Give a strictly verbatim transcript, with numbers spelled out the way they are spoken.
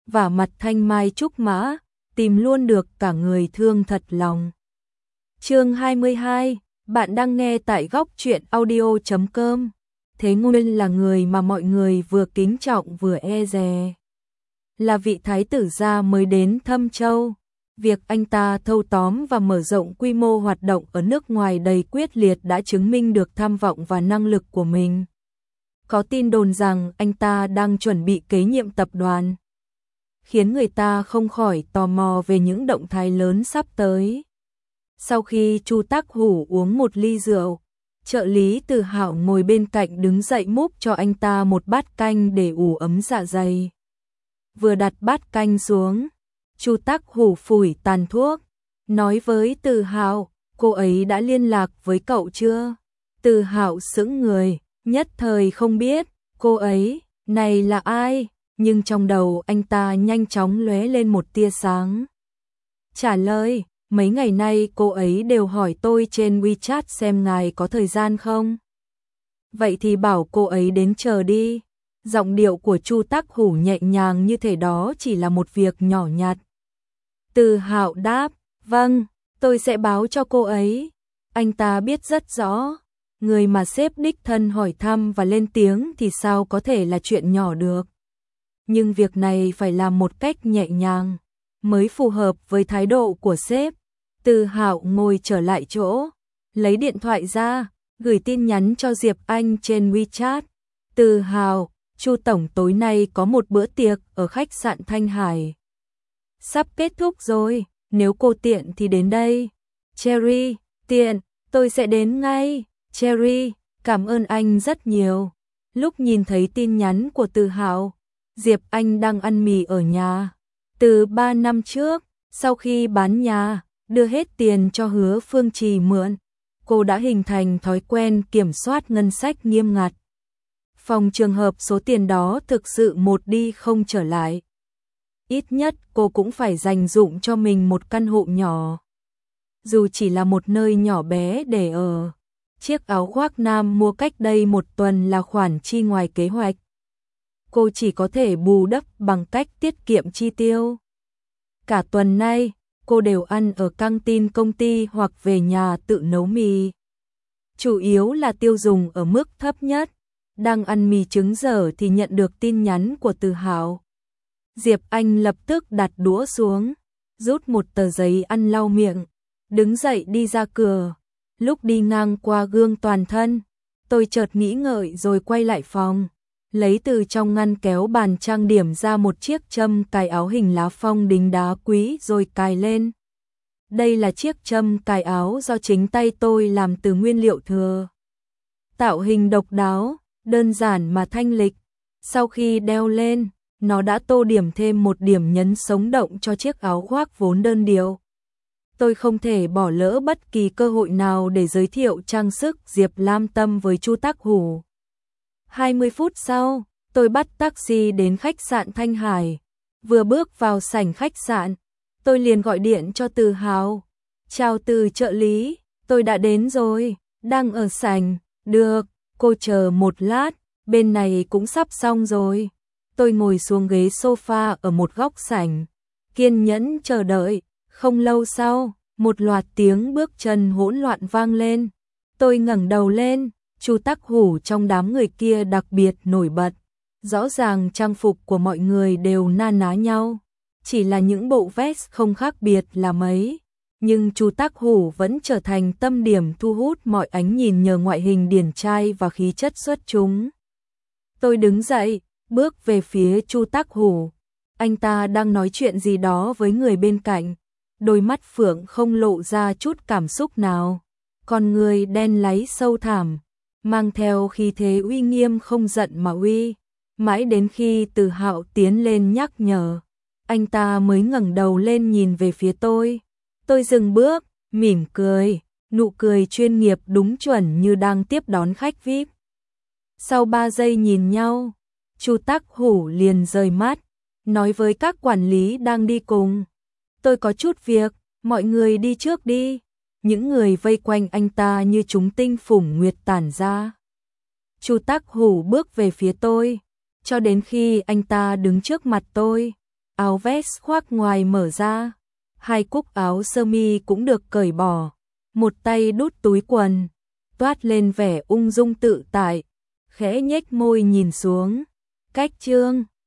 vả mặt thanh mai trúc mã, tìm luôn được cả người thương thật lòng. Chương hai mươi hai, bạn đang nghe tại góc truyện audio chấm com. Thế Nguyên là người mà mọi người vừa kính trọng vừa e dè. Là vị thái tử gia mới đến Thâm Châu. Việc anh ta thâu tóm và mở rộng quy mô hoạt động ở nước ngoài đầy quyết liệt đã chứng minh được tham vọng và năng lực của mình. Có tin đồn rằng anh ta đang chuẩn bị kế nhiệm tập đoàn, khiến người ta không khỏi tò mò về những động thái lớn sắp tới. Sau khi Chu Tắc Hủ uống một ly rượu, trợ lý Từ Hạo ngồi bên cạnh đứng dậy múc cho anh ta một bát canh để ủ ấm dạ dày. Vừa đặt bát canh xuống, Chu Tắc Hủ phủi tàn thuốc, nói với Từ Hạo, cô ấy đã liên lạc với cậu chưa? Từ Hạo sững người, nhất thời không biết cô ấy này là ai, nhưng trong đầu anh ta nhanh chóng lóe lên một tia sáng. Trả lời, mấy ngày nay cô ấy đều hỏi tôi trên WeChat xem ngài có thời gian không. Vậy thì bảo cô ấy đến chờ đi. Giọng điệu của Chu Tắc Hủ nhẹ nhàng như thể đó chỉ là một việc nhỏ nhặt. Từ Hạo đáp, vâng, tôi sẽ báo cho cô ấy. Anh ta biết rất rõ, người mà sếp đích thân hỏi thăm và lên tiếng thì sao có thể là chuyện nhỏ được. Nhưng việc này phải làm một cách nhẹ nhàng, mới phù hợp với thái độ của sếp. Từ Hạo ngồi trở lại chỗ, lấy điện thoại ra, gửi tin nhắn cho Diệp Anh trên WeChat. Từ Hạo, Chu tổng tối nay có một bữa tiệc ở khách sạn Thanh Hải. Sắp kết thúc rồi, nếu cô tiện thì đến đây. Cherry, tiện, tôi sẽ đến ngay. Cherry, cảm ơn anh rất nhiều. Lúc nhìn thấy tin nhắn của Từ Hạo, Diệp Anh đang ăn mì ở nhà. Từ ba năm trước, sau khi bán nhà, đưa hết tiền cho Hứa Phương Trì mượn, cô đã hình thành thói quen kiểm soát ngân sách nghiêm ngặt. Phòng trường hợp số tiền đó thực sự một đi không trở lại. Ít nhất cô cũng phải dành dụm cho mình một căn hộ nhỏ. Dù chỉ là một nơi nhỏ bé để ở. Chiếc áo khoác nam mua cách đây một tuần là khoản chi ngoài kế hoạch. Cô chỉ có thể bù đắp bằng cách tiết kiệm chi tiêu. Cả tuần nay, cô đều ăn ở căng tin công ty hoặc về nhà tự nấu mì. Chủ yếu là tiêu dùng ở mức thấp nhất. Đang ăn mì trứng dở thì nhận được tin nhắn của Từ Hạo. Diệp Anh lập tức đặt đũa xuống, rút một tờ giấy ăn lau miệng, đứng dậy đi ra cửa. Lúc đi ngang qua gương toàn thân, tôi chợt nghĩ ngợi rồi quay lại phòng, lấy từ trong ngăn kéo bàn trang điểm ra một chiếc châm cài áo hình lá phong đính đá quý rồi cài lên. Đây là chiếc châm cài áo do chính tay tôi làm từ nguyên liệu thừa. Tạo hình độc đáo, đơn giản mà thanh lịch. Sau khi đeo lên, nó đã tô điểm thêm một điểm nhấn sống động cho chiếc áo khoác vốn đơn điệu. Tôi không thể bỏ lỡ bất kỳ cơ hội nào để giới thiệu trang sức Diệp Lam Tâm với Chu Tắc Hủ. hai mươi phút sau, tôi bắt taxi đến khách sạn Thanh Hải. Vừa bước vào sảnh khách sạn, tôi liền gọi điện cho Từ Hạo. Chào Từ trợ lý, tôi đã đến rồi, đang ở sảnh. Được, cô chờ một lát, bên này cũng sắp xong rồi. Tôi ngồi xuống ghế sofa ở một góc sảnh, kiên nhẫn chờ đợi. Không lâu sau, một loạt tiếng bước chân hỗn loạn vang lên. Tôi ngẩng đầu lên, Chu Tắc Hủ trong đám người kia đặc biệt nổi bật. Rõ ràng trang phục của mọi người đều na ná nhau, chỉ là những bộ vest không khác biệt là mấy. Nhưng Chu Tắc Hủ vẫn trở thành tâm điểm thu hút mọi ánh nhìn nhờ ngoại hình điển trai và khí chất xuất chúng. Tôi đứng dậy, bước về phía Chu Tắc Hủ. Anh ta đang nói chuyện gì đó với người bên cạnh. Đôi mắt phượng không lộ ra chút cảm xúc nào. Con người đen láy sâu thẳm, mang theo khí thế uy nghiêm không giận mà uy. Mãi đến khi Từ Hạo tiến lên nhắc nhở, anh ta mới ngẩng đầu lên nhìn về phía tôi. Tôi dừng bước, mỉm cười, nụ cười chuyên nghiệp đúng chuẩn như đang tiếp đón khách vi ai pi. Sau ba giây nhìn nhau, Chu Tắc Hủ liền rời mắt, nói với các quản lý đang đi cùng. Tôi có chút việc, mọi người đi trước đi. Những người vây quanh anh ta như chúng tinh phủng nguyệt tản ra. Chu Tắc Hủ bước về phía tôi, cho đến khi anh ta đứng trước mặt tôi. áo vest khoác ngoài mở ra, hai cúc áo sơ mi cũng được cởi bỏ, một tay đút túi quần, toát lên vẻ ung dung tự tại, khẽ nhếch môi nhìn xuống. Cách Trương